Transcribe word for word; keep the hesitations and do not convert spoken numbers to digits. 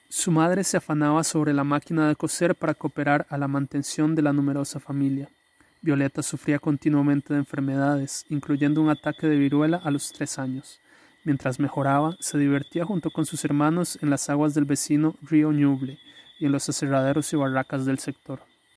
Su madre se afanaba sobre la máquina de coser para cooperar a la mantención de la numerosa familia. Violeta sufría continuamente de enfermedades, incluyendo un ataque de viruela a los tres años. Mientras mejoraba, se divertía junto con sus hermanos en las aguas del vecino río Ñuble y en los aserraderos y barracas del sector.